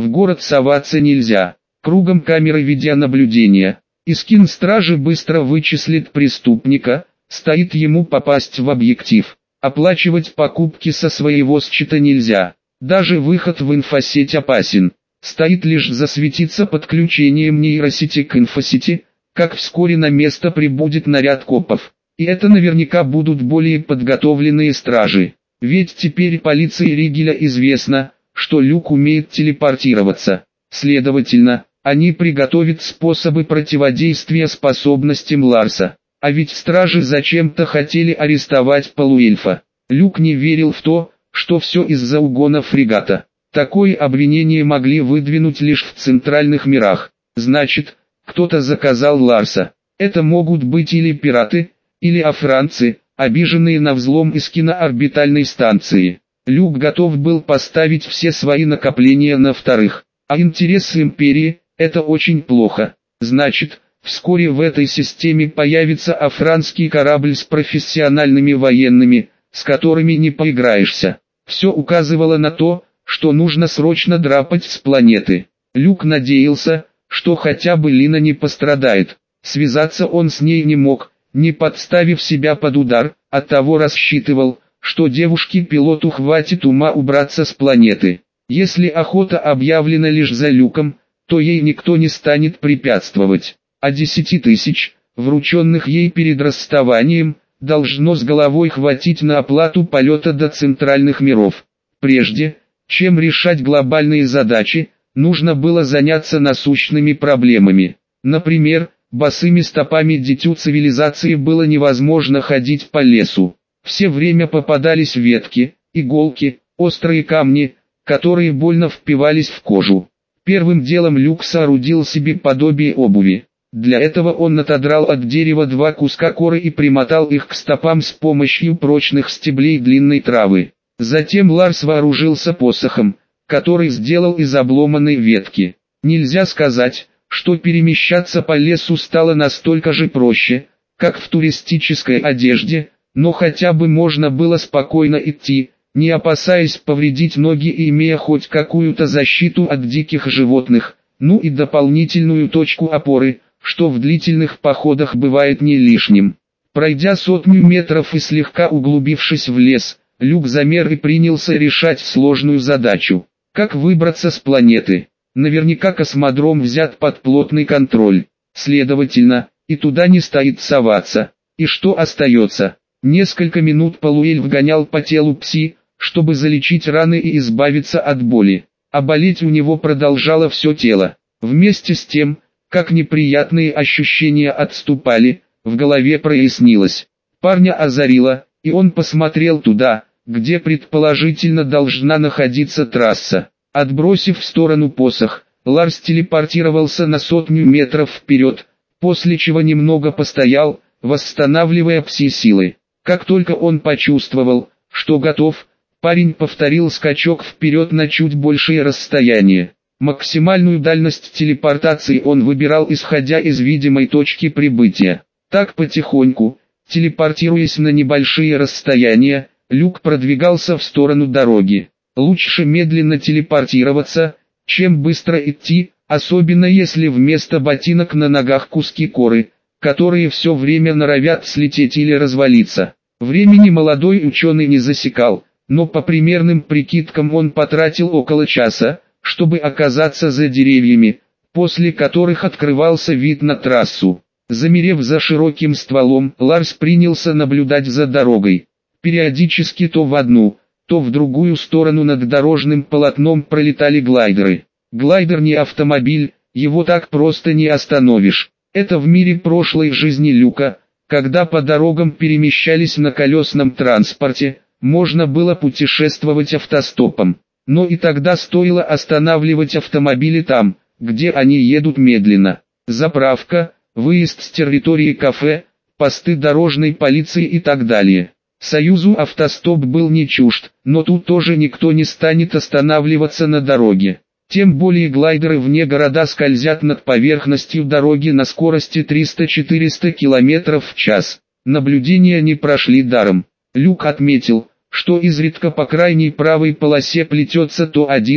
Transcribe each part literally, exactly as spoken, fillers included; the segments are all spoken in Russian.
В город соваться нельзя. Кругом камеры видеонаблюдения. Искин стражи быстро вычислит преступника, стоит ему попасть в объектив. Оплачивать покупки со своего счета нельзя. Даже выход в инфосеть опасен. Стоит лишь засветиться подключением нейросети к инфосети, как вскоре на место прибудет наряд копов. И это наверняка будут более подготовленные стражи. Ведь теперь полиции Ригеля известно, что Люк умеет телепортироваться. Следовательно, они приготовят способы противодействия способностям Ларса. А ведь стражи зачем-то хотели арестовать полуэльфа. Люк не верил в то, что все из-за угона фрегата. Такое обвинение могли выдвинуть лишь в центральных мирах. Значит, кто-то заказал Ларса. Это могут быть или пираты, или афранцы, обиженные на взлом Искина орбитальной станции. Люк готов был поставить все свои накопления на вторых. А интересы империи – это очень плохо. Значит, вскоре в этой системе появится афранский корабль с профессиональными военными, с которыми не поиграешься. Все указывало на то, что нужно срочно драпать с планеты. Люк надеялся, что хотя бы Лина не пострадает. Связаться он с ней не мог, не подставив себя под удар, оттого рассчитывал, что девушке-пилоту хватит ума убраться с планеты. Если охота объявлена лишь за Люком, то ей никто не станет препятствовать. А десяти тысяч, врученных ей перед расставанием, должно с головой хватить на оплату полета до центральных миров. Прежде, чем решать глобальные задачи, нужно было заняться насущными проблемами. Например, босыми стопами дитю цивилизации было невозможно ходить по лесу. Все время попадались ветки, иголки, острые камни, которые больно впивались в кожу. Первым делом Люк соорудил себе подобие обуви. Для этого он отодрал от дерева два куска коры и примотал их к стопам с помощью прочных стеблей длинной травы. Затем Ларс вооружился посохом, который сделал из обломанной ветки. Нельзя сказать, что перемещаться по лесу стало настолько же проще, как в туристической одежде, но хотя бы можно было спокойно идти, не опасаясь повредить ноги и имея хоть какую-то защиту от диких животных, ну и дополнительную точку опоры, что в длительных походах бывает не лишним. Пройдя сотню метров и слегка углубившись в лес, Люк замер и принялся решать сложную задачу. Как выбраться с планеты? Наверняка космодром взят под плотный контроль. Следовательно, и туда не стоит соваться. И что остается? Несколько минут полуэльф гонял по телу Пси, чтобы залечить раны и избавиться от боли. А болеть у него продолжало все тело. Вместе с тем, как неприятные ощущения отступали, в голове прояснилось. Парня озарило, и он посмотрел туда, где предположительно должна находиться трасса. Отбросив в сторону посох, Ларс телепортировался на сотню метров вперед, после чего немного постоял, восстанавливая пси-силы. Как только он почувствовал, что готов, парень повторил скачок вперед на чуть большее расстояние. Максимальную дальность телепортации он выбирал исходя из видимой точки прибытия. Так потихоньку, телепортируясь на небольшие расстояния, Люк продвигался в сторону дороги. Лучше медленно телепортироваться, чем быстро идти, особенно если вместо ботинок на ногах куски коры, которые все время норовят слететь или развалиться. Времени молодой ученый не засекал, но по примерным прикидкам он потратил около часа, чтобы оказаться за деревьями, после которых открывался вид на трассу. Замерев за широким стволом, Ларс принялся наблюдать за дорогой. Периодически то в одну, то в другую сторону над дорожным полотном пролетали глайдеры. Глайдер не автомобиль, его так просто не остановишь. Это в мире прошлой жизни Люка, когда по дорогам перемещались на колесном транспорте, можно было путешествовать автостопом. Но и тогда стоило останавливать автомобили там, где они едут медленно. Заправка, выезд с территории кафе, посты дорожной полиции и так далее. Союзу автостоп был не чужд, но тут тоже никто не станет останавливаться на дороге. Тем более глайдеры вне города скользят над поверхностью дороги на скорости триста-четыреста километров в час. Наблюдения не прошли даром. Люк отметил, что изредка по крайней правой полосе плетется то один,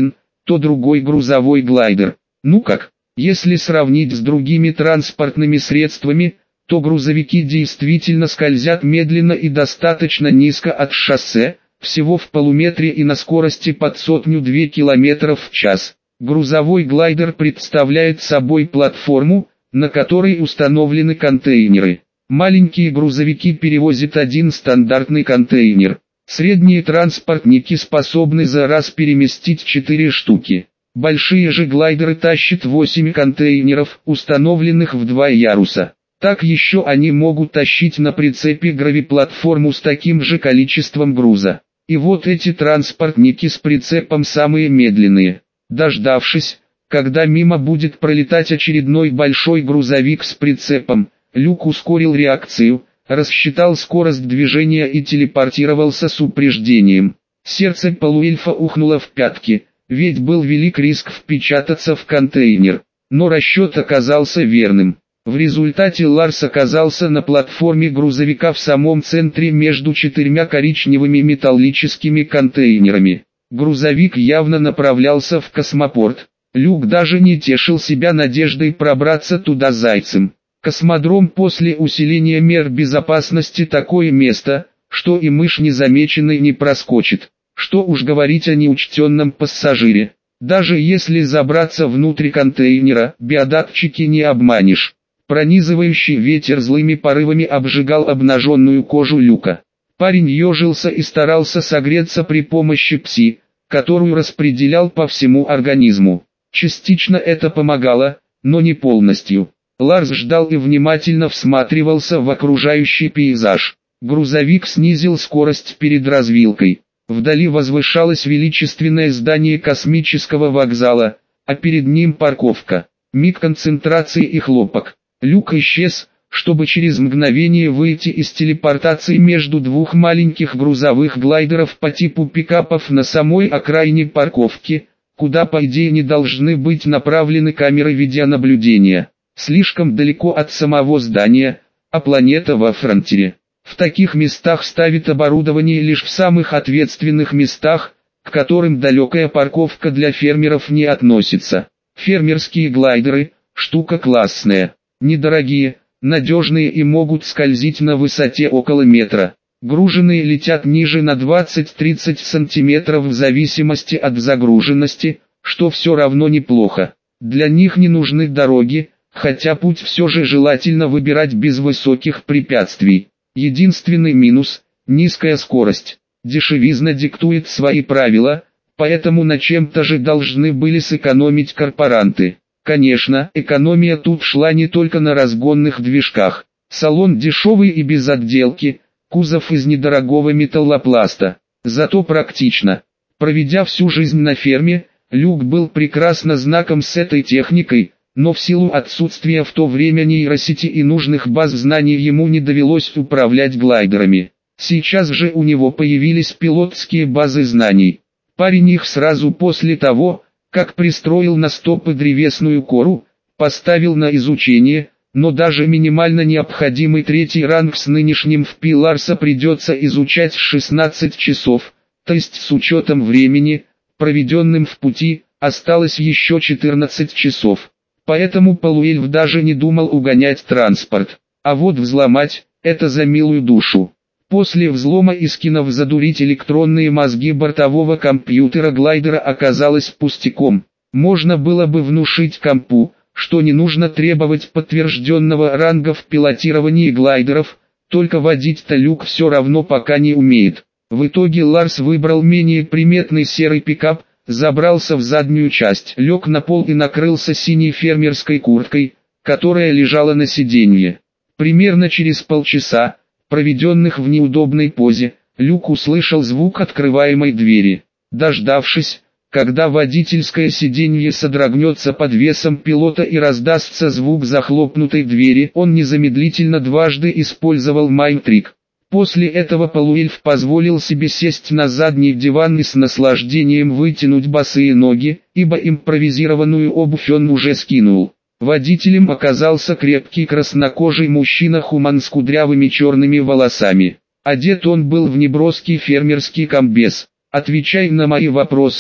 то другой грузовой глайдер. Ну как, если сравнить с другими транспортными средствами, то грузовики действительно скользят медленно и достаточно низко от шоссе, всего в полуметре и на скорости под сотню-две километров в час. Грузовой глайдер представляет собой платформу, на которой установлены контейнеры. Маленькие грузовики перевозят один стандартный контейнер. Средние транспортники способны за раз переместить четыре штуки. Большие же глайдеры тащат восемь контейнеров, установленных в два яруса. Так еще они могут тащить на прицепе гравиплатформу с таким же количеством груза. И вот эти транспортники с прицепом самые медленные. Дождавшись, когда мимо будет пролетать очередной большой грузовик с прицепом, Люк ускорил реакцию, рассчитал скорость движения и телепортировался с упреждением. Сердце полуэльфа ухнуло в пятки, ведь был велик риск впечататься в контейнер. Но расчет оказался верным. В результате Ларс оказался на платформе грузовика в самом центре между четырьмя коричневыми металлическими контейнерами. Грузовик явно направлялся в космопорт. Люк даже не тешил себя надеждой пробраться туда зайцем. Космодром после усиления мер безопасности такое место, что и мышь незамеченной не проскочит. Что уж говорить о неучтенном пассажире. Даже если забраться внутрь контейнера, биодатчики не обманешь. Пронизывающий ветер злыми порывами обжигал обнаженную кожу Люка. Парень ежился и старался согреться при помощи пси, которую распределял по всему организму. Частично это помогало, но не полностью. Ларс ждал и внимательно всматривался в окружающий пейзаж. Грузовик снизил скорость перед развилкой. Вдали возвышалось величественное здание космического вокзала, а перед ним парковка. Миг концентрации и хлопок. Люк исчез, чтобы через мгновение выйти из телепортации между двух маленьких грузовых глайдеров по типу пикапов на самой окраине парковки, куда по идее не должны быть направлены камеры видеонаблюдения. Слишком далеко от самого здания, а планета во фронтире. В таких местах ставят оборудование лишь в самых ответственных местах, к которым далекая парковка для фермеров не относится. Фермерские глайдеры – штука классная. Недорогие, надежные и могут скользить на высоте около метра. Груженные летят ниже на двадцать-тридцать сантиметров в зависимости от загруженности, что все равно неплохо. Для них не нужны дороги, хотя путь все же желательно выбирать без высоких препятствий. Единственный минус – низкая скорость. Дешевизна диктует свои правила, поэтому на чем-то же должны были сэкономить корпоранты. Конечно, экономия тут шла не только на разгонных движках. Салон дешевый и без отделки, кузов из недорогого металлопласта. Зато практично. Проведя всю жизнь на ферме, Люк был прекрасно знаком с этой техникой, но в силу отсутствия в то время нейросети и нужных баз знаний ему не довелось управлять глайдерами. Сейчас же у него появились пилотские базы знаний. Парень их сразу после того, как пристроил на стопы древесную кору, поставил на изучение, но даже минимально необходимый третий ранг с нынешним в пи Ларса придется изучать шестнадцать часов, то есть с учетом времени, проведенным в пути, осталось еще четырнадцать часов. Поэтому полуэльф даже не думал угонять транспорт, а вот взломать – это за милую душу. После взлома Искинов задурить электронные мозги бортового компьютера глайдера оказалось пустяком. Можно было бы внушить компу, что не нужно требовать подтвержденного ранга в пилотировании глайдеров, только водить-то Люк все равно пока не умеет. В итоге Ларс выбрал менее приметный серый пикап, забрался в заднюю часть, лег на пол и накрылся синей фермерской курткой, которая лежала на сиденье. Примерно через полчаса, проведенных в неудобной позе, Люк услышал звук открываемой двери. Дождавшись, когда водительское сиденье содрогнется под весом пилота и раздастся звук захлопнутой двери, он незамедлительно дважды использовал майнд-трик. После этого полуэльф позволил себе сесть на задний диван и с наслаждением вытянуть босые ноги, ибо импровизированную обувь он уже скинул. Водителем оказался крепкий краснокожий мужчина-хуман с кудрявыми черными волосами. Одет он был в неброский фермерский комбез. «Отвечай на мои вопросы»,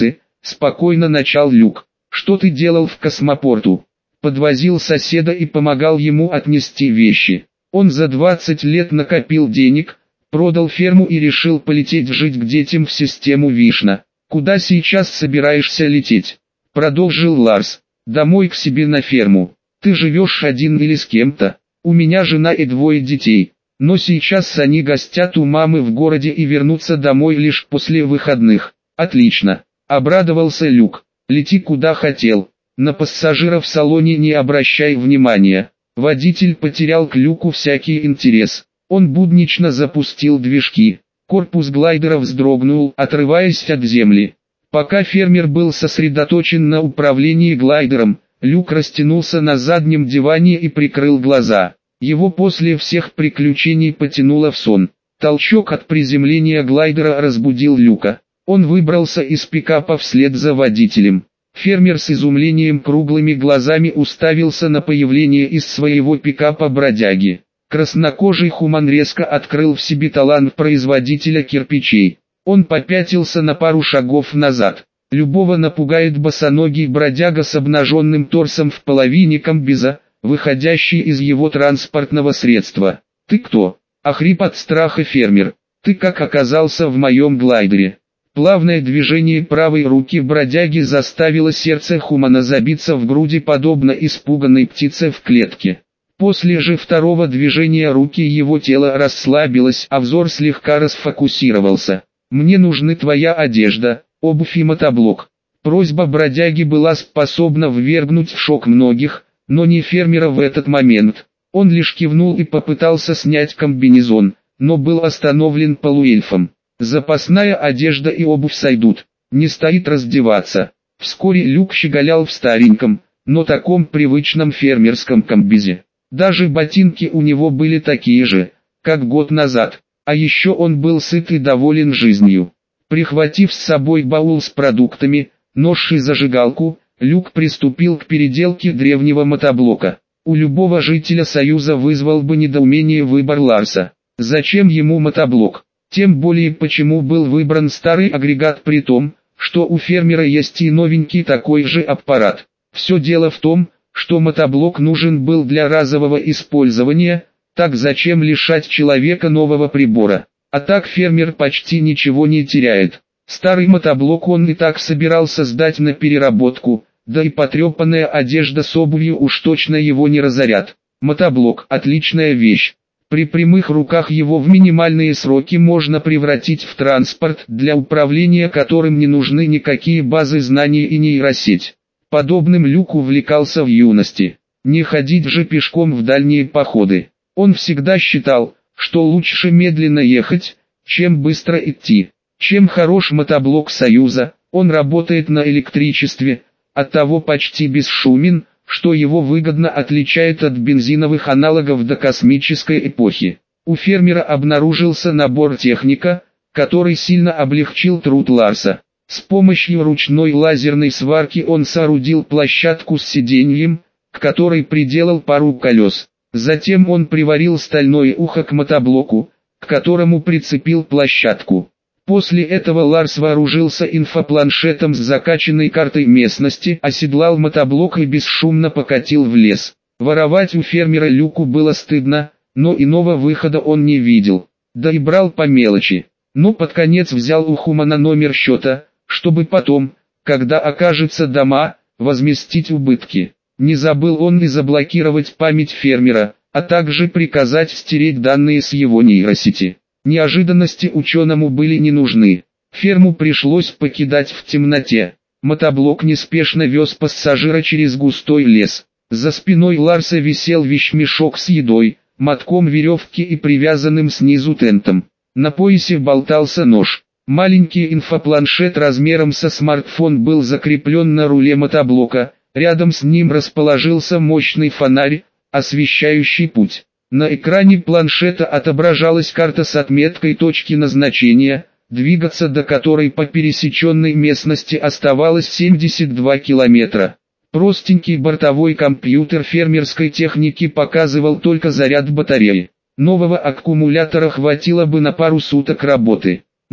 спокойно начал Люк. Что ты делал в космопорту? Подвозил соседа и помогал ему отнести вещи. Он за двадцать лет накопил денег, продал ферму и решил полететь жить к детям в систему Вишна. Куда сейчас собираешься лететь? Продолжил Ларс. Домой к себе на ферму. Ты живешь один или с кем-то? У меня жена и двое детей. Но сейчас они гостят у мамы в городе и вернутся домой лишь после выходных. Отлично. Обрадовался Люк. Лети куда хотел. На пассажиров в салоне не обращай внимания. Водитель потерял к Люку всякий интерес. Он буднично запустил движки. Корпус глайдера вздрогнул, отрываясь от земли. Пока фермер был сосредоточен на управлении глайдером, Люк растянулся на заднем диване и прикрыл глаза. Его после всех приключений потянуло в сон. Толчок от приземления глайдера разбудил Люка. Он выбрался из пикапа вслед за водителем. Фермер с изумлением круглыми глазами уставился на появление из своего пикапа бродяги. Краснокожий хуман резко открыл в себе талант производителя кирпичей. Он попятился на пару шагов назад. Любого напугает босоногий бродяга с обнаженным торсом в половине комбиза, выходящий из его транспортного средства. «Ты кто?» – охрип от страха фермер. «Ты как оказался в моем глайдере?» Плавное движение правой руки бродяги заставило сердце хумана забиться в груди подобно испуганной птице в клетке. После же второго движения руки его тело расслабилось, а взор слегка расфокусировался. «Мне нужны твоя одежда, обувь и мотоблок». Просьба бродяги была способна ввергнуть в шок многих, но не фермера в этот момент. Он лишь кивнул и попытался снять комбинезон, но был остановлен полуэльфом. «Запасная одежда и обувь сойдут, не стоит раздеваться». Вскоре Люк щеголял в стареньком, но таком привычном фермерском комбизе. Даже ботинки у него были такие же, как год назад, а еще он был сыт и доволен жизнью. Прихватив с собой баул с продуктами, нож и зажигалку, Люк приступил к переделке древнего мотоблока. У любого жителя Союза вызвал бы недоумение выбор Ларса. Зачем ему мотоблок? Тем более почему был выбран старый агрегат при том, что у фермера есть и новенький такой же аппарат. Все дело в том, что мотоблок нужен был для разового использования, так зачем лишать человека нового прибора? А так фермер почти ничего не теряет. Старый мотоблок он и так собирался сдать на переработку, да и потрепанная одежда с обувью уж точно его не разорят. Мотоблок – отличная вещь. При прямых руках его в минимальные сроки можно превратить в транспорт, для управления которым не нужны никакие базы знаний и нейросеть. Подобным Люк увлекался в юности. Не ходить же пешком в дальние походы. Он всегда считал, что лучше медленно ехать, чем быстро идти. Чем хорош мотоблок Союза, он работает на электричестве, оттого почти бесшумен, что его выгодно отличает от бензиновых аналогов до космической эпохи. У фермера обнаружился набор техника, который сильно облегчил труд Ларса. С помощью ручной лазерной сварки он соорудил площадку с сиденьем, к которой приделал пару колес. Затем он приварил стальное ухо к мотоблоку, к которому прицепил площадку. После этого Ларс вооружился инфопланшетом с закачанной картой местности, оседлал мотоблок и бесшумно покатил в лес. Воровать у фермера Люку было стыдно, но иного выхода он не видел. Да и брал по мелочи. Но под конец взял у хумана номер счета, чтобы потом, когда окажется дома, возместить убытки. Не забыл он и заблокировать память фермера, а также приказать стереть данные с его нейросети. Неожиданности ученому были не нужны. Ферму пришлось покидать в темноте. Мотоблок неспешно вез пассажира через густой лес. За спиной Ларса висел вещмешок с едой, мотком веревки и привязанным снизу тентом. На поясе болтался нож. Маленький инфопланшет размером со смартфон был закреплен на руле мотоблока, рядом с ним расположился мощный фонарь, освещающий путь. На экране планшета отображалась карта с отметкой точки назначения, двигаться до которой по пересеченной местности оставалось семьдесят два километра. Простенький бортовой компьютер фермерской техники показывал только заряд батареи. Нового аккумулятора хватило бы на пару суток работы.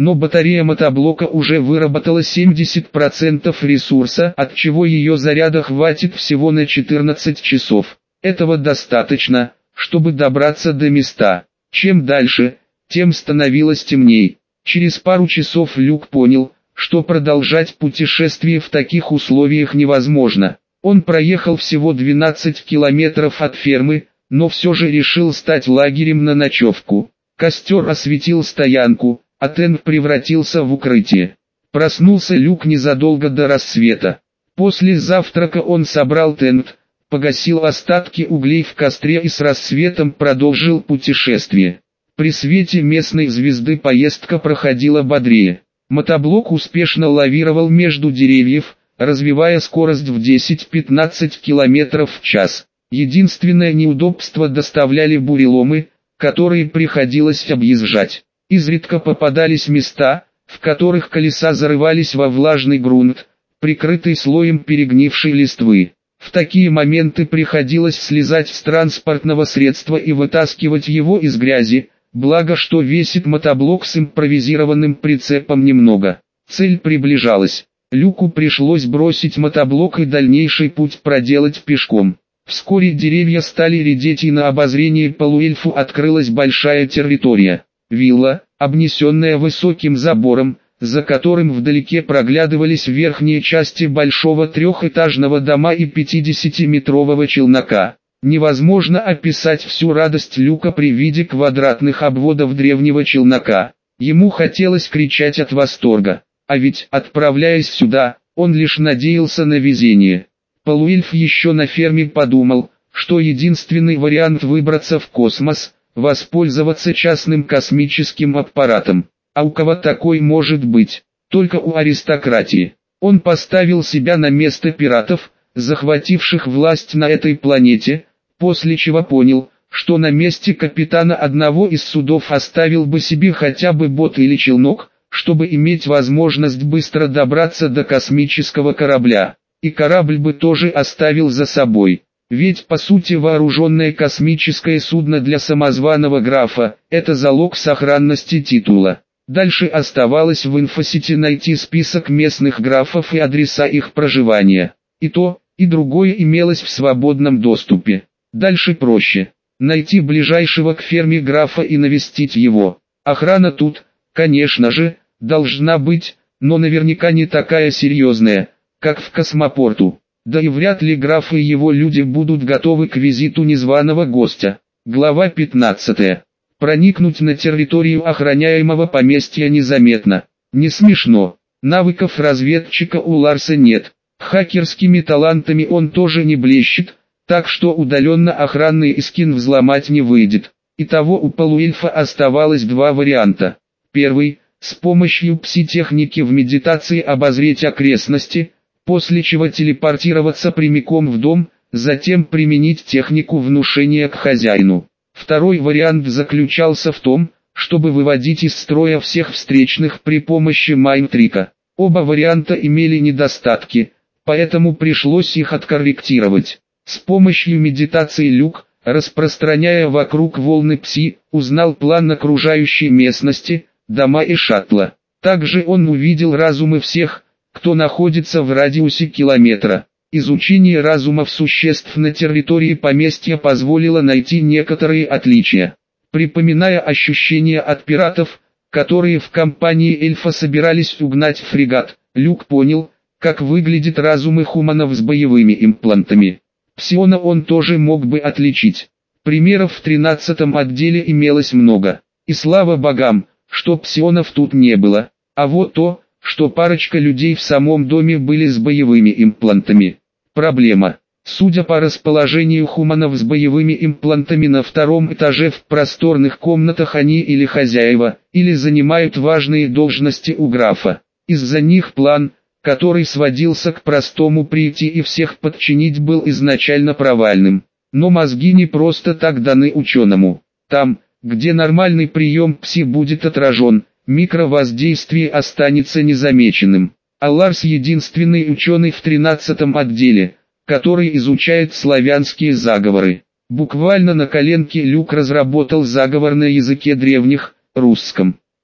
но батарея мотоблока уже выработала семьдесят процентов ресурса, от чего ее заряда хватит всего на четырнадцать часов. Этого достаточно, чтобы добраться до места. Чем дальше, тем становилось темней. Через пару часов Люк понял, что продолжать путешествие в таких условиях невозможно. Он проехал всего двенадцать километров от фермы, но все же решил стать лагерем на ночевку. Костер осветил стоянку, а тент превратился в укрытие. Проснулся Люк незадолго до рассвета. После завтрака он собрал тент, погасил остатки углей в костре и с рассветом продолжил путешествие. При свете местной звезды поездка проходила бодрее. Мотоблок успешно лавировал между деревьев, развивая скорость в десять-пятнадцать километров в час. Единственное неудобство доставляли буреломы, которые приходилось объезжать. Изредка попадались места, в которых колеса зарывались во влажный грунт, прикрытый слоем перегнившей листвы. В такие моменты приходилось слезать с транспортного средства и вытаскивать его из грязи, благо что весит мотоблок с импровизированным прицепом немного. Цель приближалась. Люку пришлось бросить мотоблок и дальнейший путь проделать пешком. Вскоре деревья стали редеть и на обозрении полуэльфу открылась большая территория. Вилла, обнесенная высоким забором, за которым вдалеке проглядывались верхние части большого трехэтажного дома и пятидесятиметрового челнока. Невозможно описать всю радость Люка при виде квадратных обводов древнего челнока. Ему хотелось кричать от восторга. А ведь, отправляясь сюда, он лишь надеялся на везение. Полуэльф еще на ферме подумал, что единственный вариант выбраться в космос – воспользоваться частным космическим аппаратом. А у кого такой может быть? Только у аристократии. Он поставил себя на место пиратов, захвативших власть на этой планете, после чего понял, что на месте капитана одного из судов оставил бы себе хотя бы бот или челнок, чтобы иметь возможность быстро добраться до космического корабля. И корабль бы тоже оставил за собой. Ведь по сути вооруженное космическое судно для самозваного графа – это залог сохранности титула. Дальше оставалось в инфосети найти список местных графов и адреса их проживания. И то, и другое имелось в свободном доступе. Дальше проще. Найти ближайшего к ферме графа и навестить его. Охрана тут, конечно же, должна быть, но наверняка не такая серьезная, как в космопорту. Да и вряд ли граф и его люди будут готовы к визиту незваного гостя. Глава пятнадцатая. Проникнуть на территорию охраняемого поместья незаметно. Не смешно. Навыков разведчика у Ларса нет. Хакерскими талантами он тоже не блещет, так что удаленно охранный эскин взломать не выйдет. Итого у полуэльфа оставалось два варианта. Первый – с помощью пси-техники в медитации обозреть окрестности, после чего телепортироваться прямиком в дом, затем применить технику внушения к хозяину. Второй вариант заключался в том, чтобы выводить из строя всех встречных при помощи майнтрика. Оба варианта имели недостатки, поэтому пришлось их откорректировать. С помощью медитации Люк, распространяя вокруг волны пси, узнал план окружающей местности, дома и шаттла. Также он увидел разумы всех, кто находится в радиусе километра. Изучение разумов существ на территории поместья позволило найти некоторые отличия. Припоминая ощущения от пиратов, которые в компании эльфа собирались угнать фрегат, Люк понял, как выглядят разумы хуманов с боевыми имплантами. Псиона он тоже мог бы отличить. Примеров в тринадцатом отделе имелось много. И слава богам, что псионов тут не было. А вот то, что парочка людей в самом доме были с боевыми имплантами. Проблема. Судя по расположению хуманов с боевыми имплантами на втором этаже в просторных комнатах они или хозяева, или занимают важные должности у графа. Из-за них план, который сводился к простому прийти и всех подчинить, был изначально провальным. Но мозги не просто так даны ученому. Там, где нормальный прием пси будет отражен, микровоздействие останется незамеченным. А Ларс единственный ученый в тринадцатом отделе, который изучает славянские заговоры. Буквально на коленке Люк разработал заговор на языке древних, русском.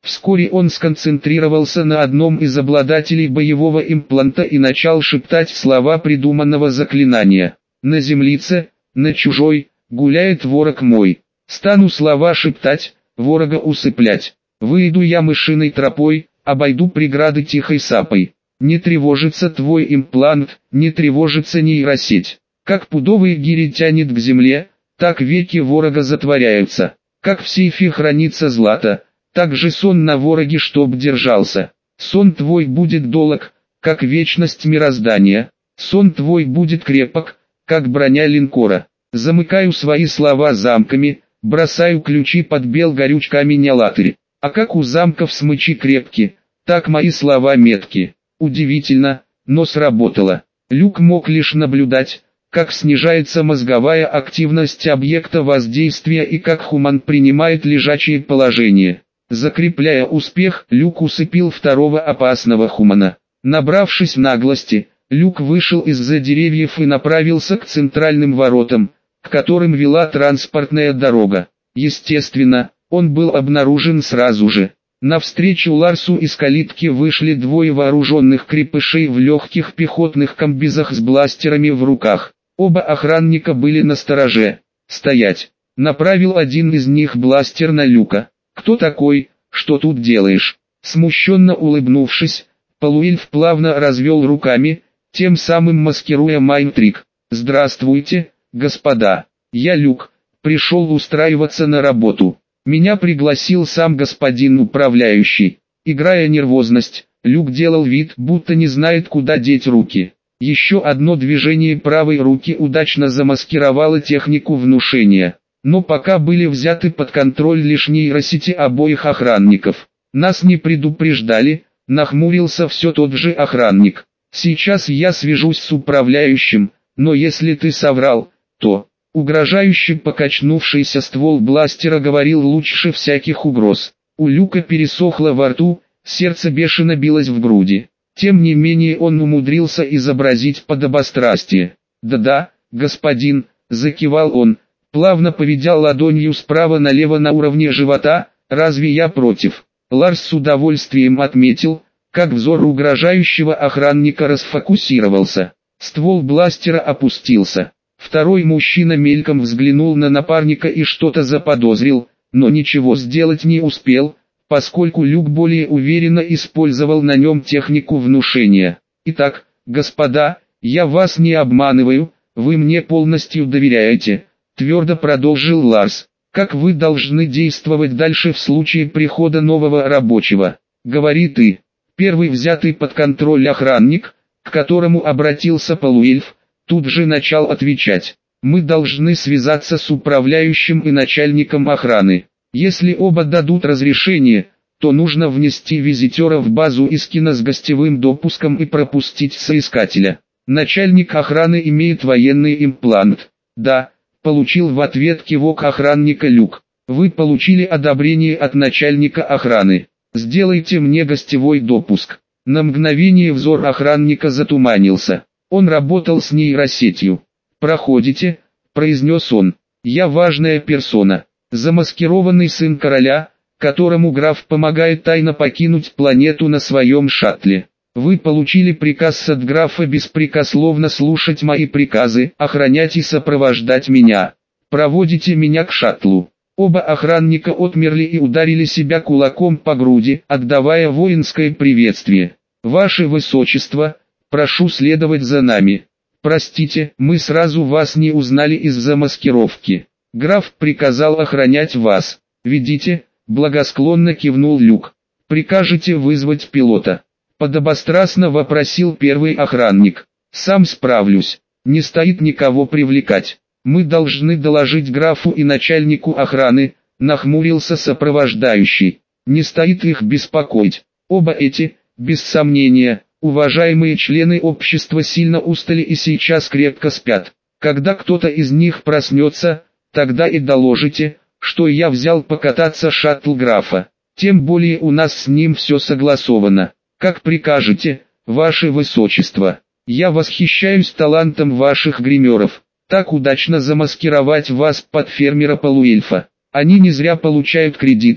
Вскоре он сконцентрировался на одном из обладателей боевого импланта и начал шептать слова придуманного заклинания. «На землице, на чужой, гуляет ворог мой. Стану слова шептать, ворога усыплять. Выйду я мышиной тропой, обойду преграды тихой сапой. Не тревожится твой имплант, не тревожится нейросеть. Как пудовые гири тянет к земле, так веки ворога затворяются. Как в сейфе хранится злато, так же сон на вороге чтоб держался. Сон твой будет долог, как вечность мироздания. Сон твой будет крепок, как броня линкора. Замыкаю свои слова замками, бросаю ключи под бел горюч камень алатырь. А как у замков смычи крепки, так мои слова метки. Удивительно, но сработало. Люк мог лишь наблюдать, как снижается мозговая активность объекта воздействия и как Хуман принимает лежачее положение. Закрепляя успех, Люк усыпил второго опасного Хумана. Набравшись наглости, Люк вышел из-за деревьев и направился к центральным воротам, к которым вела транспортная дорога. Естественно, он был обнаружен сразу же. Навстречу Ларсу из калитки вышли двое вооруженных крепышей в легких пехотных комбизах с бластерами в руках. Оба охранника были настороже. «Стоять!» Направил один из них бластер на Люка. «Кто такой? Что тут делаешь?» Смущенно улыбнувшись, полуэльф плавно развел руками, тем самым маскируя майнтрик. «Здравствуйте, господа. Я Люк, пришел устраиваться на работу. Меня пригласил сам господин управляющий». Играя нервозность, Люк делал вид, будто не знает, куда деть руки. Еще одно движение правой руки удачно замаскировало технику внушения. Но пока были взяты под контроль лишь нейросети обоих охранников. «Нас не предупреждали», — нахмурился все тот же охранник. «Сейчас я свяжусь с управляющим, но если ты соврал, то...» Угрожающе покачнувшийся ствол бластера говорил лучше всяких угроз. У Люка пересохло во рту, сердце бешено билось в груди. Тем не менее он умудрился изобразить подобострастие. «Да-да, господин», — закивал он, плавно поведя ладонью справа налево на уровне живота, «разве я против?» Ларс с удовольствием отметил, как взор угрожающего охранника расфокусировался. Ствол бластера опустился. Второй мужчина мельком взглянул на напарника и что-то заподозрил, но ничего сделать не успел, поскольку Люк более уверенно использовал на нем технику внушения. «Итак, господа, я вас не обманываю, вы мне полностью доверяете», — твердо продолжил Ларс. «Как вы должны действовать дальше в случае прихода нового рабочего? Говори ты». Первый взятый под контроль охранник, к которому обратился полуэльф, тут же начал отвечать. «Мы должны связаться с управляющим и начальником охраны. Если оба дадут разрешение, то нужно внести визитера в базу Искина с гостевым допуском и пропустить соискателя. Начальник охраны имеет военный имплант». «Да», — получил в ответ кивок охранника Люк. «Вы получили одобрение от начальника охраны. Сделайте мне гостевой допуск». На мгновение взор охранника затуманился. Он работал с нейросетью. «Проходите», — произнес он. «Я важная персона. Замаскированный сын короля, которому граф помогает тайно покинуть планету на своем шаттле. Вы получили приказ от графа беспрекословно слушать мои приказы, охранять и сопровождать меня. Проводите меня к шаттлу». Оба охранника отмерли и ударили себя кулаком по груди, отдавая воинское приветствие. «Ваше Высочество, прошу следовать за нами. Простите, мы сразу вас не узнали из-за маскировки. Граф приказал охранять вас. Ведите», — благосклонно кивнул Люк. «Прикажете вызвать пилота?» — подобострастно вопросил первый охранник. «Сам справлюсь. Не стоит никого привлекать. Мы должны доложить графу и начальнику охраны», — нахмурился сопровождающий. «Не стоит их беспокоить. Оба эти, без сомнения, уважаемые члены общества сильно устали и сейчас крепко спят. Когда кто-то из них проснется, тогда и доложите, что я взял покататься шаттл графа. Тем более у нас с ним все согласовано. Как прикажете, ваше высочество. Я восхищаюсь талантом ваших гримеров. Так удачно замаскировать вас под фермера-полуэльфа. Они не зря получают кредиты,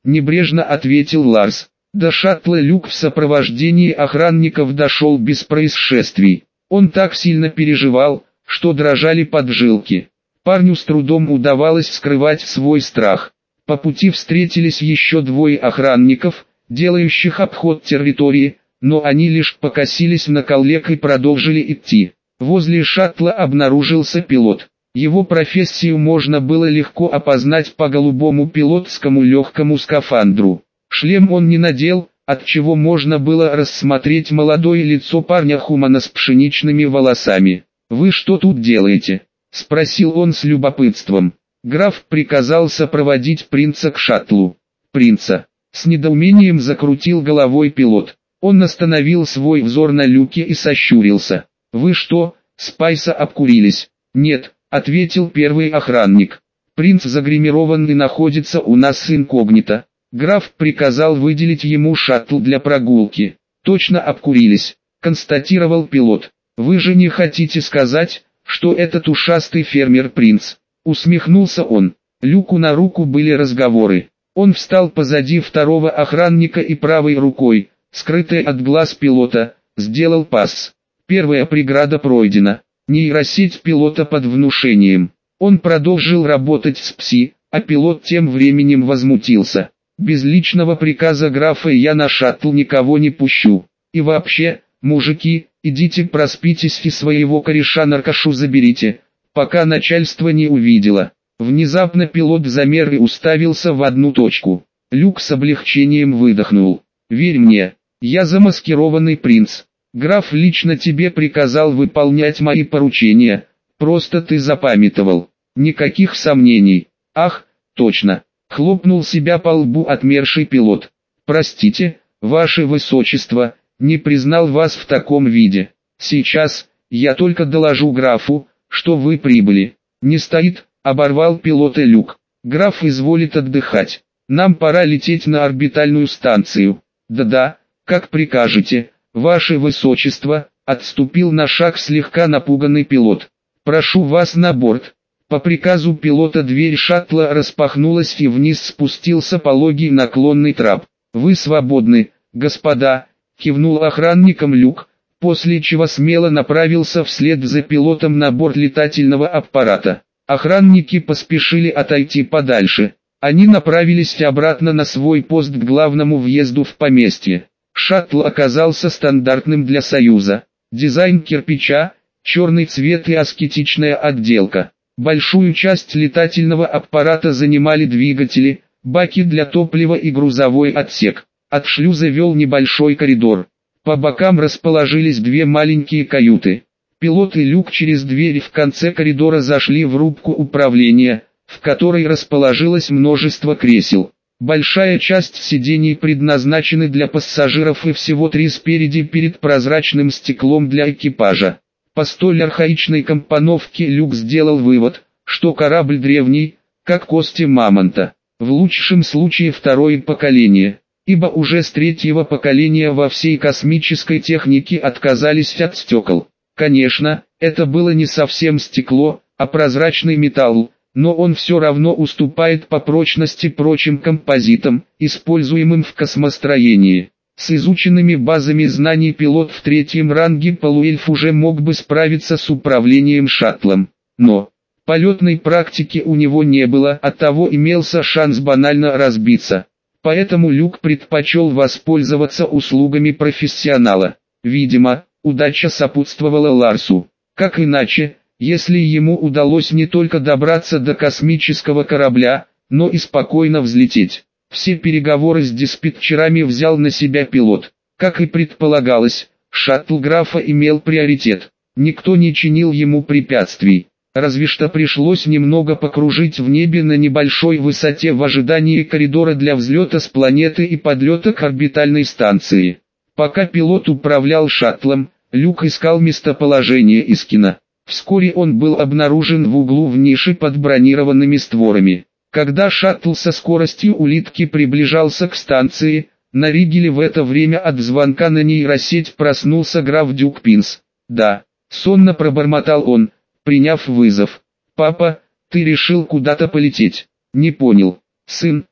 небрежно ответил Ларс. До шаттла Люк в сопровождении охранников дошел без происшествий. Он так сильно переживал, что дрожали поджилки. Парню с трудом удавалось скрывать свой страх. По пути встретились еще двое охранников, делающих обход территории, но они лишь покосились на коллег и продолжили идти. Возле шаттла обнаружился пилот. Его профессию можно было легко опознать по голубому пилотскому легкому скафандру. Шлем он не надел, отчего можно было рассмотреть молодое лицо парня-хумана с пшеничными волосами. «Вы что тут делаете?» — спросил он с любопытством. Граф приказал сопроводить принца к шаттлу. «Принца?» — с недоумением закрутил головой пилот. Он остановил свой взор на Люке и сощурился. «Вы что, Спайса обкурились?» «Нет», — ответил первый охранник. «Принц загримирован и находится у нас инкогнито. Граф приказал выделить ему шаттл для прогулки». «Точно обкурились», — констатировал пилот. «Вы же не хотите сказать, что этот ушастый фермер-принц?» Усмехнулся он. Люку на руку были разговоры. Он встал позади второго охранника и правой рукой, скрытой от глаз пилота, сделал пасс. Первая преграда пройдена. Нейросеть пилота под внушением. Он продолжил работать с ПСИ, а пилот тем временем возмутился. «Без личного приказа графа я на шаттл никого не пущу. И вообще, мужики, идите проспитесь и своего кореша-наркошу заберите, пока начальство не увидело». Внезапно пилот замер и уставился в одну точку. Люк с облегчением выдохнул. «Верь мне, я замаскированный принц. Граф лично тебе приказал выполнять мои поручения, просто ты запамятовал. Никаких сомнений». «Ах, точно», — хлопнул себя по лбу отмерший пилот. «Простите, ваше высочество, не признал вас в таком виде. Сейчас, я только доложу графу, что вы прибыли». «Не стоит», — оборвал пилота Люк. «Граф изволит отдыхать. Нам пора лететь на орбитальную станцию». «Да-да, как прикажете, ваше высочество», — отступил на шаг слегка напуганный пилот. «Прошу вас на борт». По приказу пилота дверь шаттла распахнулась и вниз спустился пологий наклонный трап. «Вы свободны, господа», — кивнул охранникам Люк, после чего смело направился вслед за пилотом на борт летательного аппарата. Охранники поспешили отойти подальше. Они направились обратно на свой пост к главному въезду в поместье. Шаттл оказался стандартным для Союза. Дизайн кирпича, черный цвет и аскетичная отделка. Большую часть летательного аппарата занимали двигатели, баки для топлива и грузовой отсек. От шлюза вел небольшой коридор. По бокам расположились две маленькие каюты. Пилот и Люк через дверь в конце коридора зашли в рубку управления, в которой расположилось множество кресел. Большая часть сидений предназначены для пассажиров и всего три спереди перед прозрачным стеклом для экипажа. По столь архаичной компоновке Люк сделал вывод, что корабль древний, как кости мамонта. В лучшем случае второе поколение, ибо уже с третьего поколения во всей космической технике отказались от стекол. Конечно, это было не совсем стекло, а прозрачный металл, но он все равно уступает по прочности прочим композитам, используемым в космостроении. С изученными базами знаний пилот в третьем ранге полуэльф уже мог бы справиться с управлением шаттлом. Но полетной практики у него не было, оттого имелся шанс банально разбиться. Поэтому Люк предпочел воспользоваться услугами профессионала. Видимо, удача сопутствовала Ларсу. Как иначе, если ему удалось не только добраться до космического корабля, но и спокойно взлететь. Все переговоры с диспетчерами взял на себя пилот. Как и предполагалось, шаттл графа имел приоритет. Никто не чинил ему препятствий. Разве что пришлось немного покружить в небе на небольшой высоте в ожидании коридора для взлета с планеты и подлета к орбитальной станции. Пока пилот управлял шаттлом, Люк искал местоположение Искина. Вскоре он был обнаружен в углу в нише под бронированными створами. Когда шаттл со скоростью улитки приближался к станции, на Ригеле в это время от звонка на нейросеть проснулся граф Дюкпинс. «Да», — сонно пробормотал он, приняв вызов. «Папа, ты решил куда-то полететь?» «Не понял, сын»,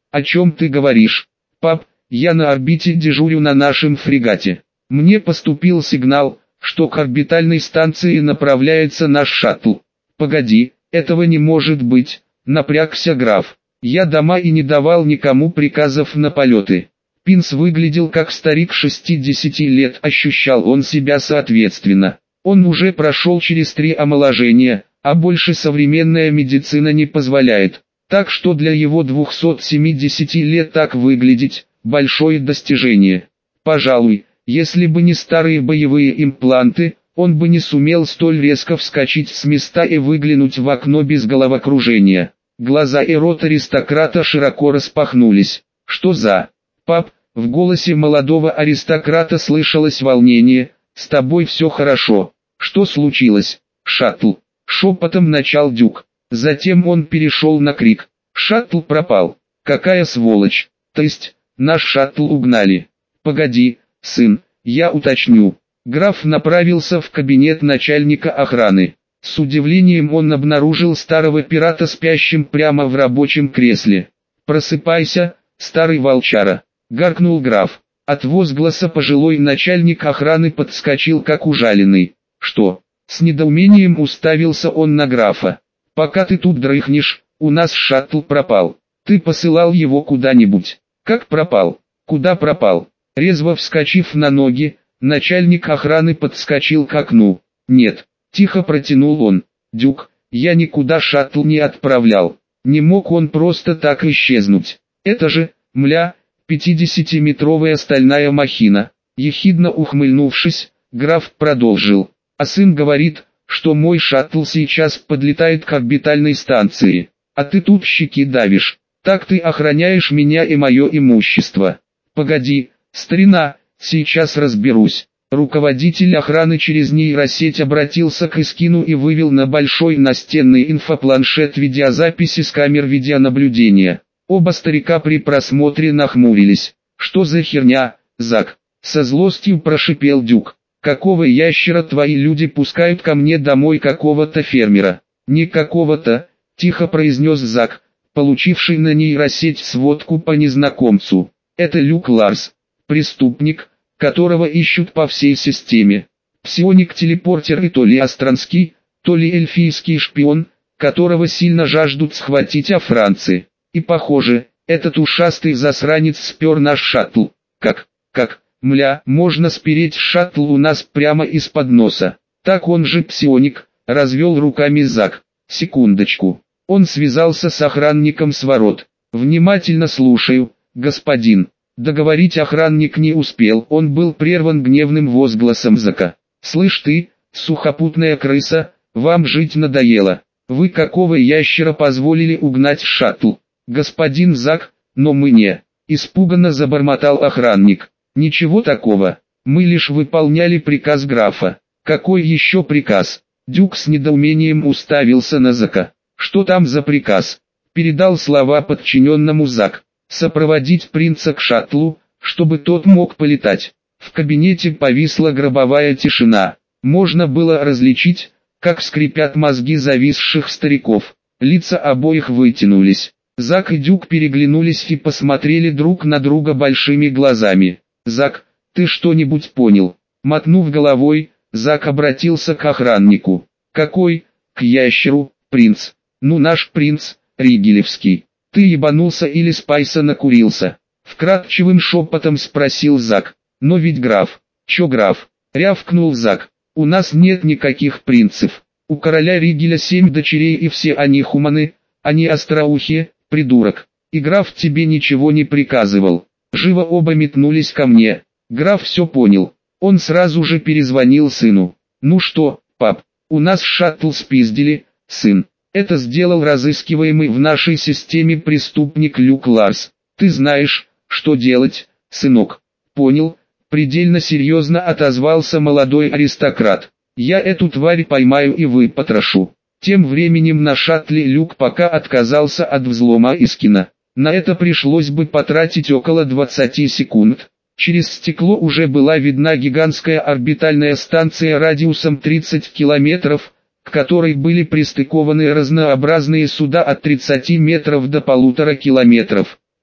О чем ты говоришь? Пап, я на орбите дежурю на нашем фрегате. Мне поступил сигнал, что к орбитальной станции направляется наш шаттл. Погоди, этого не может быть, напрягся граф. Я дома и не давал никому приказов на полеты. Пинс выглядел как старик шестидесяти лет, ощущал он себя соответственно. Он уже прошел через три омоложения, а больше современная медицина не позволяет. Так что для его двухсот семидесяти лет так выглядеть – большое достижение. Пожалуй, если бы не старые боевые импланты, он бы не сумел столь резко вскочить с места и выглянуть в окно без головокружения. Глаза и рот аристократа широко распахнулись. Что за... Пап, в голосе молодого аристократа слышалось волнение. С тобой все хорошо. Что случилось, шаттл? Шепотом начал Дюк. Затем он перешел на крик. Шаттл пропал. Какая сволочь. То есть, наш шаттл угнали. Погоди, сын, я уточню. Граф направился в кабинет начальника охраны. С удивлением он обнаружил старого пирата спящим прямо в рабочем кресле. «Просыпайся, старый волчара», — гаркнул граф. От возгласа пожилой начальник охраны подскочил как ужаленный. «Что?» — с недоумением уставился он на графа. «Пока ты тут дрыхнешь, у нас шаттл пропал. Ты посылал его куда-нибудь». «Как пропал? Куда пропал?» Резво вскочив на ноги, начальник охраны подскочил к окну. «Нет», — тихо протянул он. «Дюк, я никуда шаттл не отправлял. Не мог он просто так исчезнуть. Это же, мля, пятидесятиметровая стальная махина». Ехидно ухмыльнувшись, граф продолжил. «А сын говорит, что мой шаттл сейчас подлетает к орбитальной станции. А ты тут щеки давишь. Так ты охраняешь меня и мое имущество». «Погоди, старина, сейчас разберусь». Руководитель охраны через нейросеть обратился к Искину и вывел на большой настенный инфопланшет видеозаписи с камер видеонаблюдения. Оба старика при просмотре нахмурились. «Что за херня, Зак?» — со злостью прошипел Дюк. «Какого ящера твои люди пускают ко мне домой какого-то фермера?» «Не какого-то», — тихо произнес Зак, получивший на нейросеть сводку по незнакомцу. «Это Люк Ларс, преступник, которого ищут по всей системе. Псионик-телепортер и то ли астронский, то ли эльфийский шпион, которого сильно жаждут схватить афранцы. И похоже, этот ушастый засранец спер наш шаттл. Как, как, мля, можно спереть шаттл у нас прямо из-под носа. Так он же псионик», — развел руками Зак. «Секундочку». Он связался с охранником с ворот. «Внимательно слушаю, господин». Договорить охранник не успел, он был прерван гневным возгласом Зака. «Слышь ты, сухопутная крыса, вам жить надоело. Вы какого ящера позволили угнать шаттл?» «Господин Зак, но мы не...» Испуганно забормотал охранник. «Ничего такого, мы лишь выполняли приказ графа». «Какой еще приказ?» Дюк с недоумением уставился на Зака. «Что там за приказ?» Передал слова подчиненному Зак. «Сопроводить принца к шаттлу, чтобы тот мог полетать». В кабинете повисла гробовая тишина. Можно было различить, как скрипят мозги зависших стариков. Лица обоих вытянулись. Зак и Дюк переглянулись и посмотрели друг на друга большими глазами. «Зак, ты что-нибудь понял?» Мотнув головой, Зак обратился к охраннику. «Какой? К ящеру, принц. Ну наш принц, Ригелевский. Ты ебанулся или спайса накурился?» Вкрадчивым шепотом спросил Зак. «Но ведь граф». «Чё граф?» рявкнул Зак. «У нас нет никаких принцев. У короля Ригеля семь дочерей и все они хуманы, они остроухие, придурок. И граф тебе ничего не приказывал». Живо оба метнулись ко мне. Граф все понял. Он сразу же перезвонил сыну. «Ну что, пап, у нас шаттл спиздили, сын. Это сделал разыскиваемый в нашей системе преступник Люк Ларс. Ты знаешь, что делать, сынок?» «Понял», — предельно серьезно отозвался молодой аристократ. «Я эту тварь поймаю и выпотрошу». Тем временем на шаттле Люк пока отказался от взлома Искина. На это пришлось бы потратить около двадцати секунд. Через стекло уже была видна гигантская орбитальная станция радиусом тридцать километров, к которой были пристыкованы разнообразные суда от тридцати метров до полутора километров.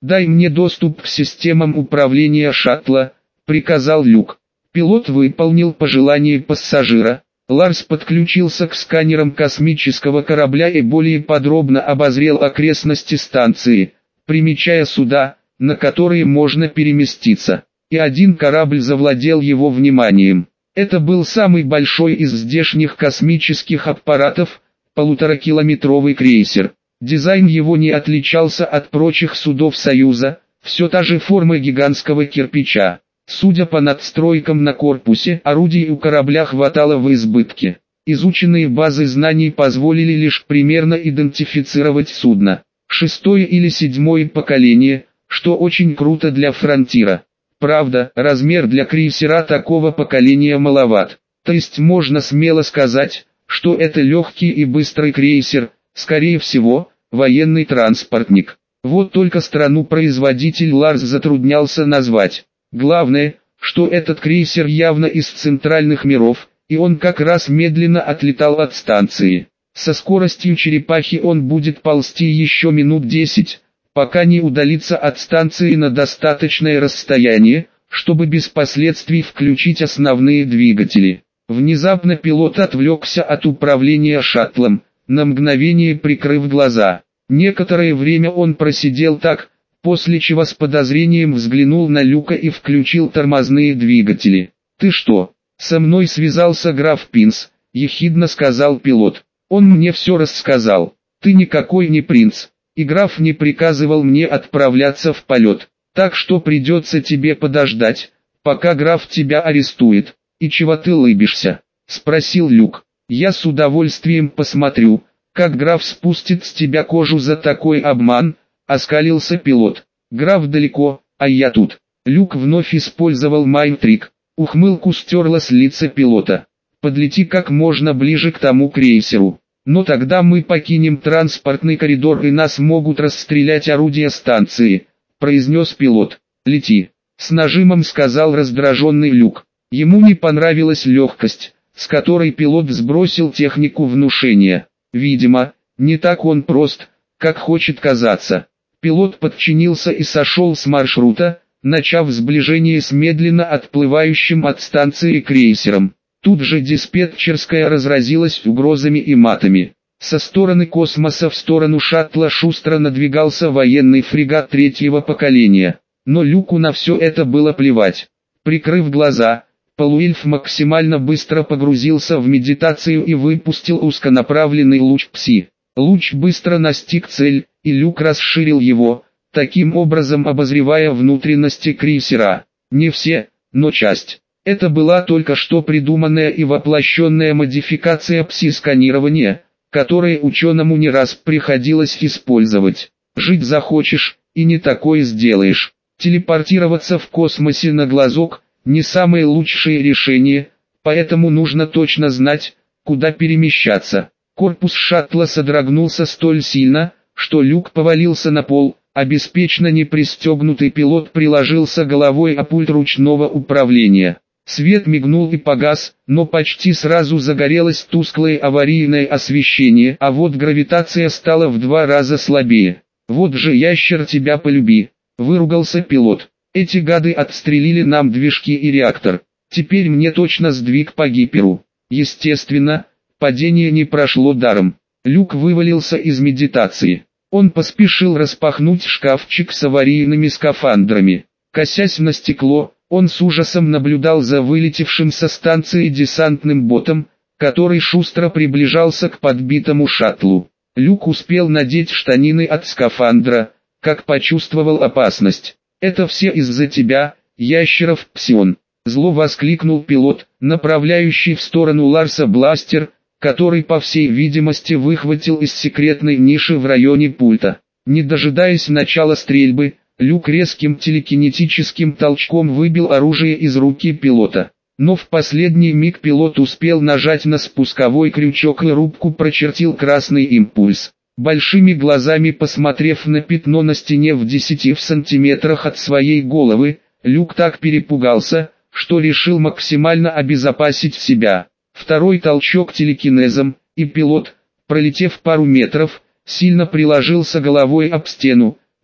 «Дай мне доступ к системам управления шаттла», — приказал Люк. Пилот выполнил пожелание пассажира. Ларс подключился к сканерам космического корабля и более подробно обозрел окрестности станции, примечая суда, на которые можно переместиться. И один корабль завладел его вниманием. Это был самый большой из здешних космических аппаратов, полуторакилометровый крейсер. Дизайн его не отличался от прочих судов Союза, все та же форма гигантского кирпича. Судя по надстройкам на корпусе, орудий у корабля хватало в избытке. Изученные базы знаний позволили лишь примерно идентифицировать судно. Шестое или седьмое поколение, что очень круто для фронтира. Правда, размер для крейсера такого поколения маловат. То есть можно смело сказать, что это легкий и быстрый крейсер, скорее всего, военный транспортник. Вот только страну-производитель Ларс затруднялся назвать. Главное, что этот крейсер явно из центральных миров, и он как раз медленно отлетал от станции. Со скоростью черепахи он будет ползти еще минут десять, пока не удалится от станции на достаточное расстояние, чтобы без последствий включить основные двигатели. Внезапно пилот отвлекся от управления шаттлом, на мгновение прикрыв глаза. Некоторое время он просидел так, после чего с подозрением взглянул на Люка и включил тормозные двигатели. «Ты что, со мной связался граф Пинс?» – ехидно сказал пилот. «Он мне все рассказал. Ты никакой не принц, и граф не приказывал мне отправляться в полет, так что придется тебе подождать, пока граф тебя арестует». «И чего ты лыбишься?» – спросил Люк. «Я с удовольствием посмотрю, как граф спустит с тебя кожу за такой обман», — оскалился пилот. «Граф далеко, а я тут». Люк вновь использовал майнтрик. Ухмылку стерла с лица пилота. «Подлети как можно ближе к тому крейсеру. Но тогда мы покинем транспортный коридор и нас могут расстрелять орудия станции», — произнес пилот. «Лети», — с нажимом сказал раздраженный Люк. Ему не понравилась легкость, с которой пилот сбросил технику внушения. Видимо, не так он прост, как хочет казаться. Пилот подчинился и сошел с маршрута, начав сближение с медленно отплывающим от станции крейсером. Тут же диспетчерская разразилась угрозами и матами. Со стороны космоса в сторону шаттла шустро надвигался военный фрегат третьего поколения. Но Люку на все это было плевать. Прикрыв глаза, полуэльф максимально быстро погрузился в медитацию и выпустил узконаправленный луч Пси. Луч быстро настиг цель, и Люк расширил его, таким образом обозревая внутренности крейсера. Не все, но часть. Это была только что придуманная и воплощенная модификация пси-сканирования, которое ученому не раз приходилось использовать. Жить захочешь, и не такое сделаешь. Телепортироваться в космосе на глазок – не самое лучшее решение, поэтому нужно точно знать, куда перемещаться. Корпус шаттла содрогнулся столь сильно, что Люк повалился на пол, а беспечно непристегнутый пилот приложился головой о пульт ручного управления. Свет мигнул и погас, но почти сразу загорелось тусклое аварийное освещение, а вот гравитация стала в два раза слабее. «Вот же ящер, тебя полюби!» – выругался пилот. «Эти гады отстрелили нам движки и реактор. Теперь мне точно сдвиг по гиперу». Естественно, падение не прошло даром. Люк вывалился из медитации. Он поспешил распахнуть шкафчик с аварийными скафандрами. Косясь на стекло, он с ужасом наблюдал за вылетевшим со станции десантным ботом, который шустро приближался к подбитому шаттлу. Люк успел надеть штанины от скафандра, как почувствовал опасность. «Это все из-за тебя, ящеров Псион!» Зло воскликнул пилот, направляющий в сторону Ларса бластер, который по всей видимости выхватил из секретной ниши в районе пульта. Не дожидаясь начала стрельбы, Люк резким телекинетическим толчком выбил оружие из руки пилота. Но в последний миг пилот успел нажать на спусковой крючок и рубку прочертил красный импульс. Большими глазами посмотрев на пятно на стене в десяти сантиметрах от своей головы, Люк так перепугался, что решил максимально обезопасить себя. Второй толчок телекинезом, и пилот, пролетев пару метров, сильно приложился головой об стену,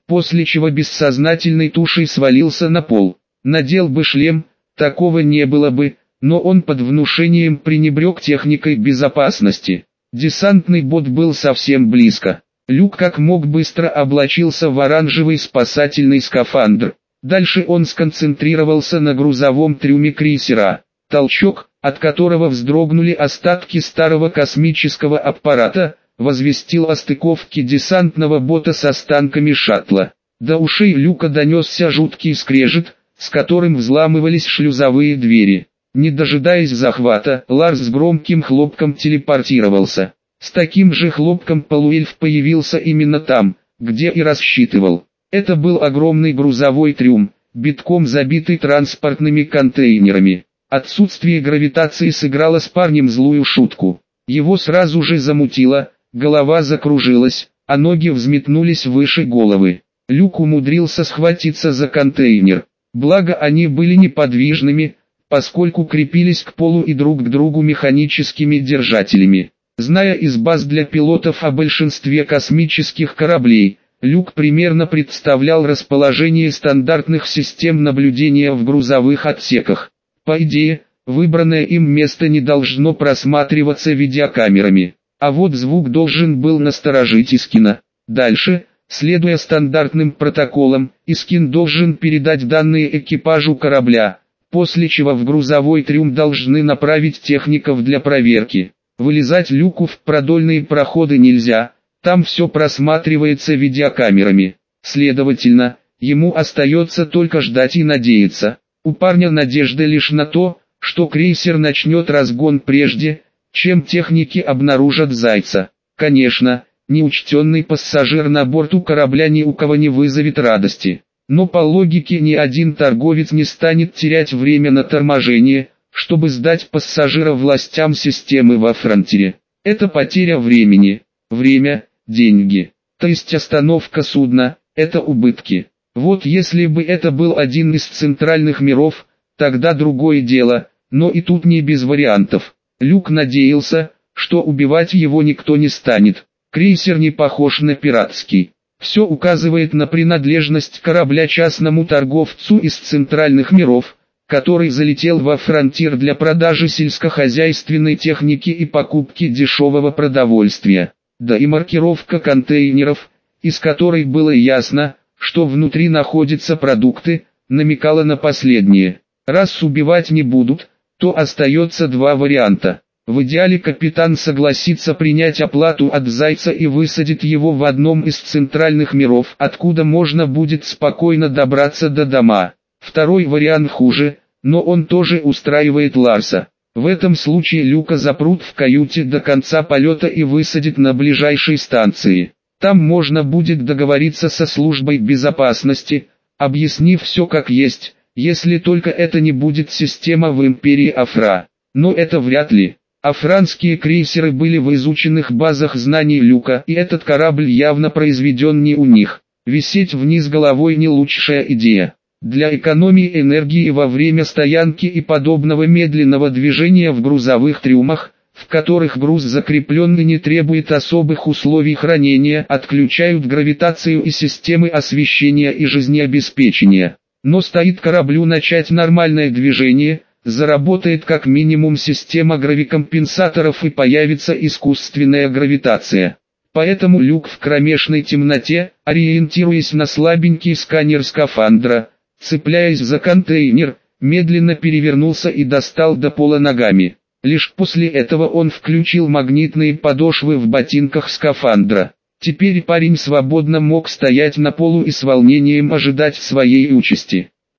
после чего бессознательной тушей свалился на пол. Надел бы шлем, такого не было бы, но он под внушением пренебрег техникой безопасности. Десантный бот был совсем близко. Люк как мог быстро облачился в оранжевый спасательный скафандр. Дальше он сконцентрировался на грузовом трюме крейсера. Толчок, от которого вздрогнули остатки старого космического аппарата, возвестил о стыковке десантного бота с останками шаттла. До ушей Люка донесся жуткий скрежет, с которым взламывались шлюзовые двери. Не дожидаясь захвата, Ларс с громким хлопком телепортировался. С таким же хлопком полуэльф появился именно там, где и рассчитывал. Это был огромный грузовой трюм, битком забитый транспортными контейнерами. Отсутствие гравитации сыграло с парнем злую шутку. Его сразу же замутило, голова закружилась, а ноги взметнулись выше головы. Люк умудрился схватиться за контейнер. Благо они были неподвижными, поскольку крепились к полу и друг к другу механическими держателями. Зная из баз для пилотов о большинстве космических кораблей, Люк примерно представлял расположение стандартных систем наблюдения в грузовых отсеках. По идее, выбранное им место не должно просматриваться видеокамерами. А вот звук должен был насторожить Искина. Дальше, следуя стандартным протоколам, Искин должен передать данные экипажу корабля, после чего в грузовой трюм должны направить техников для проверки. Вылезать Люку в продольные проходы нельзя, там все просматривается видеокамерами. Следовательно, ему остается только ждать и надеяться. У парня надежда лишь на то, что крейсер начнет разгон прежде, чем техники обнаружат Зайца. Конечно, неучтенный пассажир на борту корабля ни у кого не вызовет радости. Но по логике ни один торговец не станет терять время на торможение, чтобы сдать пассажира властям системы во фронтире. Это потеря времени. Время – деньги. То есть остановка судна – это убытки. Вот если бы это был один из центральных миров, тогда другое дело, но и тут не без вариантов. Люк надеялся, что убивать его никто не станет. Крейсер не похож на пиратский. Все указывает на принадлежность корабля частному торговцу из центральных миров, который залетел во фронтир для продажи сельскохозяйственной техники и покупки дешевого продовольствия. Да и маркировка контейнеров, из которой было ясно, что внутри находятся продукты, намекала на последнее. Раз убивать не будут, то остается два варианта. В идеале капитан согласится принять оплату от Зайца и высадит его в одном из центральных миров, откуда можно будет спокойно добраться до дома. Второй вариант хуже, но он тоже устраивает Ларса. В этом случае Люка запрут в каюте до конца полета и высадят на ближайшей станции. Там можно будет договориться со службой безопасности, объяснив все как есть, если только это не будет система в империи Афра. Но это вряд ли. Афранские крейсеры были в изученных базах знаний Люка, и этот корабль явно произведен не у них. Висеть вниз головой не лучшая идея. Для экономии энергии во время стоянки и подобного медленного движения в грузовых трюмах, в которых груз закреплен и не требует особых условий хранения, отключают гравитацию и системы освещения и жизнеобеспечения. Но стоит кораблю начать нормальное движение, заработает как минимум система гравикомпенсаторов и появится искусственная гравитация. Поэтому Люк в кромешной темноте, ориентируясь на слабенький сканер скафандра, цепляясь за контейнер, медленно перевернулся и достал до пола ногами. Лишь после этого он включил магнитные подошвы в ботинках скафандра. Теперь парень свободно мог стоять на полу и с волнением ожидать своей участи.